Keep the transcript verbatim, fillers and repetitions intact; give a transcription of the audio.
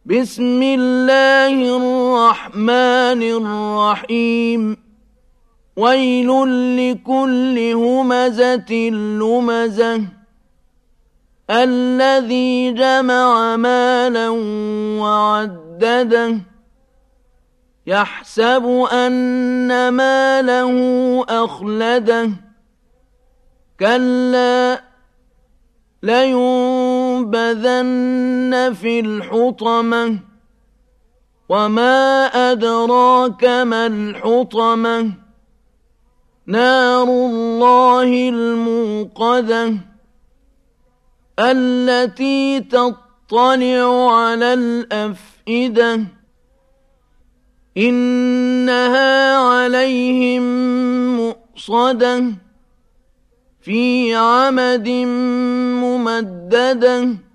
بسم الله الرحمن الرحيم ويل لكل همزة لمزة الذي جمع مالا وعدده يحسب أن ماله أخلده كلا لينبذن في الحطمة وما أدراك ما الحطمة نار الله الموقدة التي تطلع على الأفئدة إنها عليهم مؤصدة في عمد ممددة